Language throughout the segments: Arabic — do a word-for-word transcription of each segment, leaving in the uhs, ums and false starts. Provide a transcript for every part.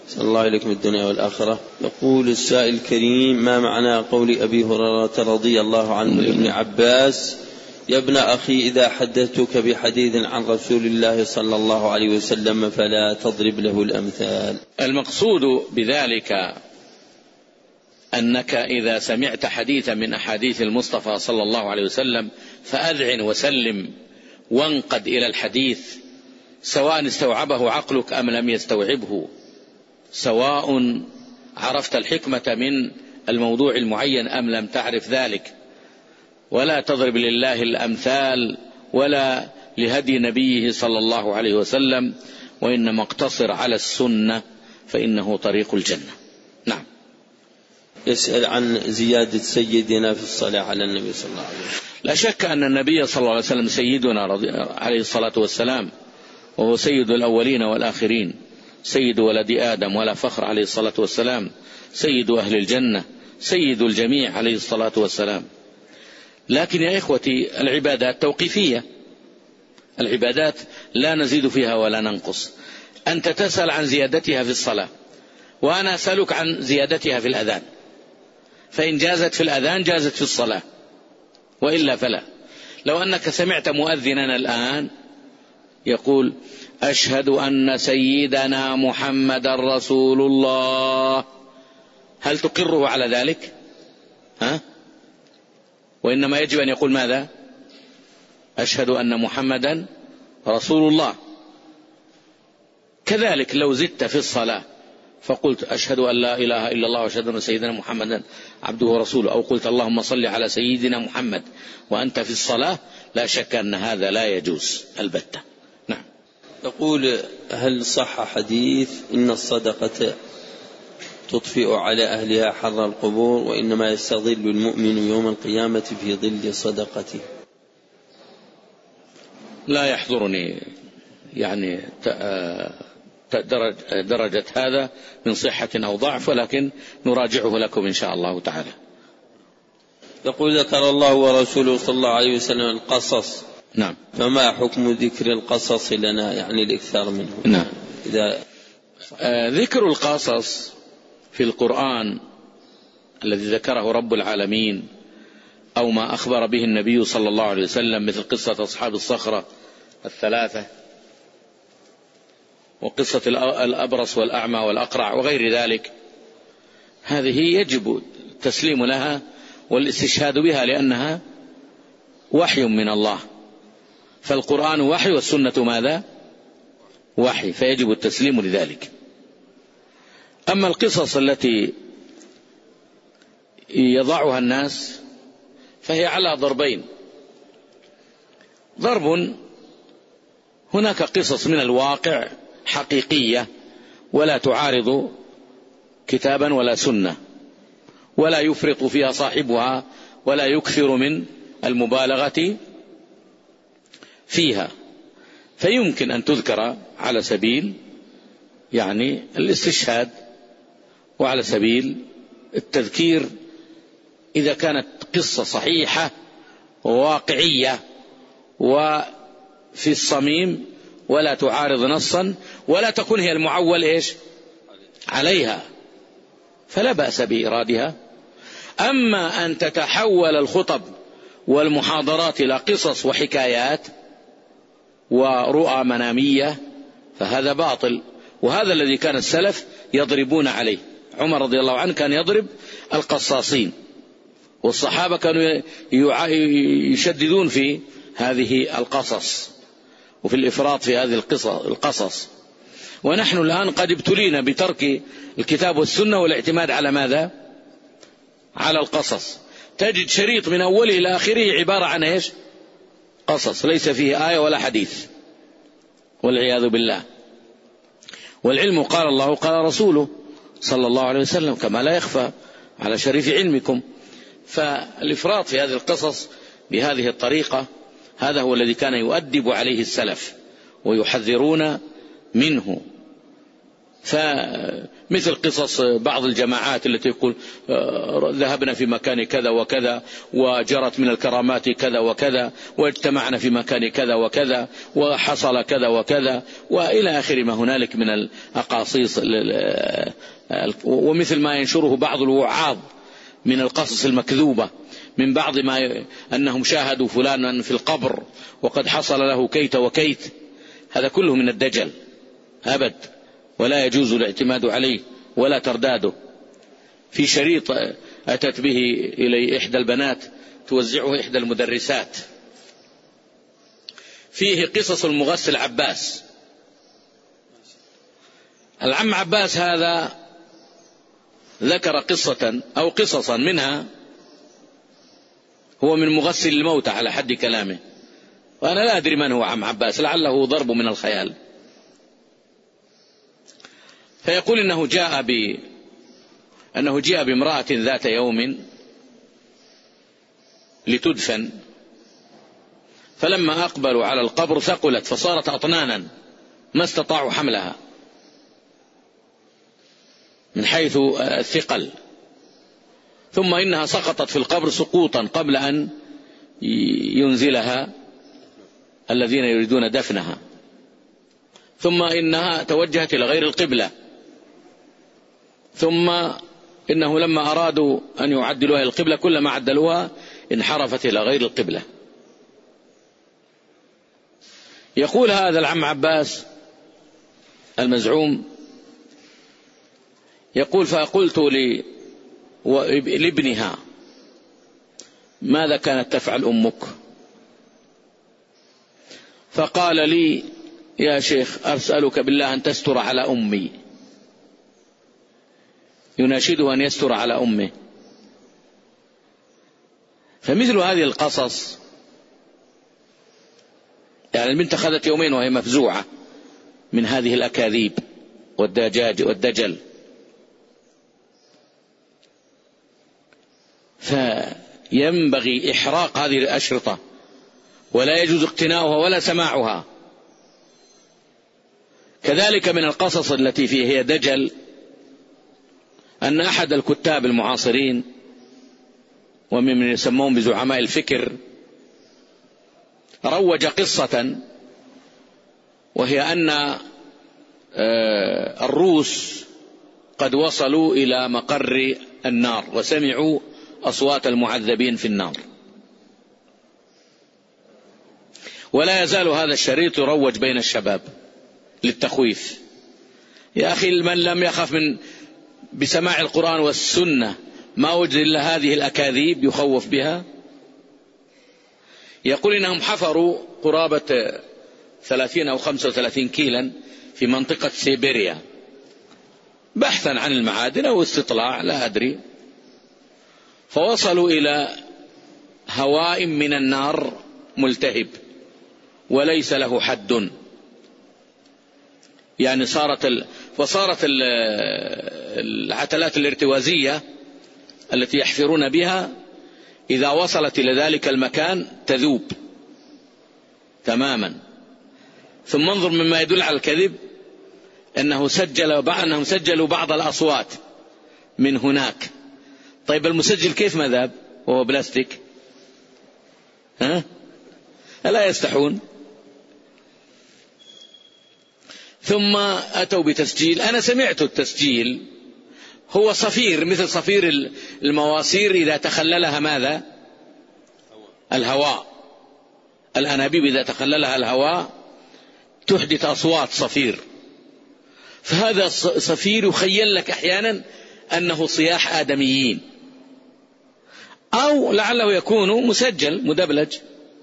صلى الله عليكم الدنيا والآخرة. يقول السائل الكريم: ما معنى قول أبي هريرة رضي الله عنه لابن عباس: يا ابن أخي إذا حدثتك بحديث عن رسول الله صلى الله عليه وسلم فلا تضرب له الأمثال؟ المقصود بذلك أنك إذا سمعت حديثا من أحاديث المصطفى صلى الله عليه وسلم فأذعن وسلم وانقد إلى الحديث، سواء استوعبه عقلك أم لم يستوعبه، سواء عرفت الحكمة من الموضوع المعين أم لم تعرف ذلك. ولا تضرب لله الأمثال ولا لهدي نبيه صلى الله عليه وسلم، وإنما اقتصر على السنة فإنه طريق الجنة. نعم. يسأل عن زيادة سيدنا في الصلاة على النبي صلى الله عليه وسلم. لا شك أن النبي صلى الله عليه وسلم سيدنا عليه الصلاة والسلام، وهو سيد الأولين والآخرين، سيد ولد آدم ولا فخر عليه الصلاة والسلام، سيد أهل الجنة، سيد الجميع عليه الصلاة والسلام. لكن يا إخوتي العبادات توقيفية، العبادات لا نزيد فيها ولا ننقص. أنت تسأل عن زيادتها في الصلاة وأنا أسألك عن زيادتها في الأذان، فإن جازت في الأذان جازت في الصلاة وإلا فلا. لو أنك سمعت مؤذنا الآن يقول: أشهد أن سيدنا محمد رسول الله، هل تقره على ذلك؟ ها؟ وإنما يجب أن يقول ماذا؟ أشهد أن محمدا رسول الله. كذلك لو زدت في الصلاة فقلت: أشهد أن لا إله إلا الله وأشهد أن سيدنا محمدا عبده ورسوله، أو قلت: اللهم صل على سيدنا محمد وأنت في الصلاة، لا شك أن هذا لا يجوز البتة. نعم. يقول: هل صح حديث إن الصدقة تطفئ على أهلها حر القبور، وإنما يستظل المؤمن يوم القيامة في ظل صدقته؟ لا يحضرني يعني درجة هذا من صحة أو ضعف، ولكن نراجعه لكم إن شاء الله تعالى. يقول: ذكر الله ورسوله صلى الله عليه وسلم القصص. نعم. فما حكم ذكر القصص لنا، يعني الإكثار منه؟ نعم. إذا آه ذكر القصص في القرآن الذي ذكره رب العالمين أو ما أخبر به النبي صلى الله عليه وسلم، مثل قصة أصحاب الصخرة الثلاثة، وقصة الأبرص والأعمى والأقرع وغير ذلك، هذه يجب التسليم لها والاستشهاد بها، لأنها وحي من الله، فالقرآن وحي والسنة ماذا؟ وحي، فيجب التسليم لذلك. أما القصص التي يضعها الناس فهي على ضربين: ضرب هناك قصص من الواقع حقيقية ولا تعارض كتابا ولا سنة، ولا يفرط فيها صاحبها ولا يكثر من المبالغة فيها، فيمكن أن تذكر على سبيل يعني الاستشهاد وعلى سبيل التذكير إذا كانت قصة صحيحة وواقعية وفي الصميم ولا تعارض نصا ولا تكون هي المعول إيش عليها، فلا بأس بإيرادها. أما أن تتحول الخطب والمحاضرات إلى قصص وحكايات ورؤى منامية فهذا باطل، وهذا الذي كان السلف يضربون عليه. عمر رضي الله عنه كان يضرب القصاصين، والصحابة كانوا يشددون في هذه القصص وفي الإفراط في هذه القصص. ونحن الآن قد ابتلينا بترك الكتاب والسنة والاعتماد على ماذا؟ على القصص. تجد شريط من أوله إلى آخره عبارة عن إيش؟ قصص، ليس فيه آية ولا حديث والعياذ بالله. والعلم قال الله قال رسوله صلى الله عليه وسلم، كما لا يخفى على شريف علمكم. فالإفراط في هذه القصص بهذه الطريقة هذا هو الذي كان يؤدب عليه السلف ويحذرون منه. فمثل قصص بعض الجماعات التي يقول ذهبنا في مكان كذا وكذا وجرت من الكرامات كذا وكذا واجتمعنا في مكان كذا وكذا وحصل كذا وكذا وإلى آخر ما هنالك من الأقاصيص، ومثل ما ينشره بعض الوعاظ من القصص المكذوبة من بعض ما أنهم شاهدوا فلانا في القبر وقد حصل له كيت وكيت. هذا كله من الدجل أبد، ولا يجوز الاعتماد عليه ولا ترداده. في شريط أتت به إلي إحدى البنات توزعه إحدى المدرسات، فيه قصص المغسل عباس. العم عباس هذا ذكر قصة أو قصصا، منها هو من مغسل الموتى على حد كلامه، وأنا لا أدري من هو عم عباس، لعله ضرب من الخيال. فيقول إنه جاء ب أنه جاء بامرأة ذات يوم لتدفن، فلما أقبلوا على القبر ثقلت فصارت أطنانا ما استطاعوا حملها من حيث الثقل، ثم إنها سقطت في القبر سقوطا قبل أن ينزلها الذين يريدون دفنها، ثم إنها توجهت إلى غير القبلة، ثم إنه لما أرادوا أن يعدلوها إلى القبلة كلما عدلوها انحرفت إلى غير القبلة. يقول هذا العم عباس المزعوم، يقول فقلت لابنها ماذا كانت تفعل أمك؟ فقال لي يا شيخ أسألك بالله أن تستر على أمي، يناشده أن يستر على أمه. فمثل هذه القصص، يعني البنت أخذت يومين وهي مفزوعة من هذه الأكاذيب والدجاج والدجل، فينبغي إحراق هذه الأشرطة ولا يجوز اقتناؤها ولا سماعها. كذلك من القصص التي فيه هي دجل أن أحد الكتاب المعاصرين ومن يسمون بزعماء الفكر روج قصة، وهي أن الروس قد وصلوا إلى مقر النار وسمعوا أصوات المعذبين في النار، ولا يزال هذا الشريط يروج بين الشباب للتخويف. يا أخي من لم يخف من بسماع القرآن والسنة ما وجد إلا هذه الأكاذيب يخوف بها. يقول إنهم حفروا قرابة ثلاثين أو خمسة وثلاثين كيلا في منطقة سيبيريا بحثا عن المعادن أو استطلاع لا أدري، فوصلوا إلى هواء من النار ملتهب وليس له حد، يعني صارت ال... فصارت ال... العتلات الارتوازية التي يحفرون بها إذا وصلت إلى ذلك المكان تذوب تماما. ثم انظر مما يدل على الكذب أنه سجل أنهم سجلوا بعض الأصوات من هناك. طيب المسجل كيف ما ذاب وهو بلاستيك؟ ها؟ ألا يستحون؟ ثم أتوا بتسجيل، أنا سمعت التسجيل، هو صفير مثل صفير المواسير إذا تخللها ماذا؟ الهواء. الأنابيب إذا تخللها الهواء تحدث أصوات صفير، فهذا صفير يخيل لك أحيانا أنه صياح آدميين، أو لعله يكون مسجل مدبلج.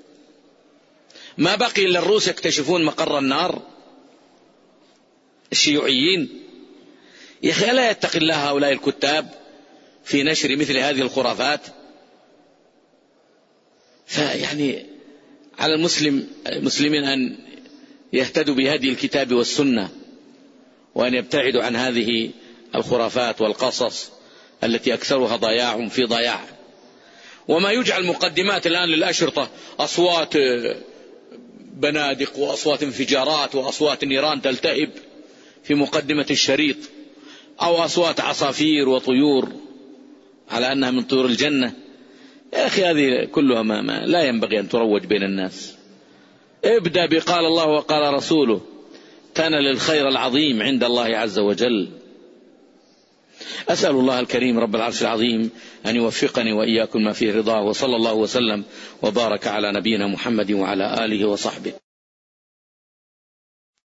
ما بقي إلا الروس يكتشفون مقر النار الشيوعيين. يا أخي ألا يتقي الله هؤلاء الكتاب في نشر مثل هذه الخرافات؟ فيعني على المسلم المسلمين أن يهتدوا بهدي الكتاب والسنة وأن يبتعدوا عن هذه الخرافات والقصص التي أكثرها ضياع في ضياع. وما يجعل مقدمات الآن للأشرطة أصوات بنادق وأصوات انفجارات وأصوات نيران تلتهب في مقدمة الشريط، أو أصوات عصافير وطيور على أنها من طيور الجنة. يا أخي هذه كلها ما, ما لا ينبغي أن تروج بين الناس. ابدأ بقال الله وقال رسوله، تنل الخير العظيم عند الله عز وجل. أسأل الله الكريم رب العرش العظيم أن يوفقني وإياكم ما فيه رضاه، وصلى الله وسلم وبارك على نبينا محمد وعلى آله وصحبه.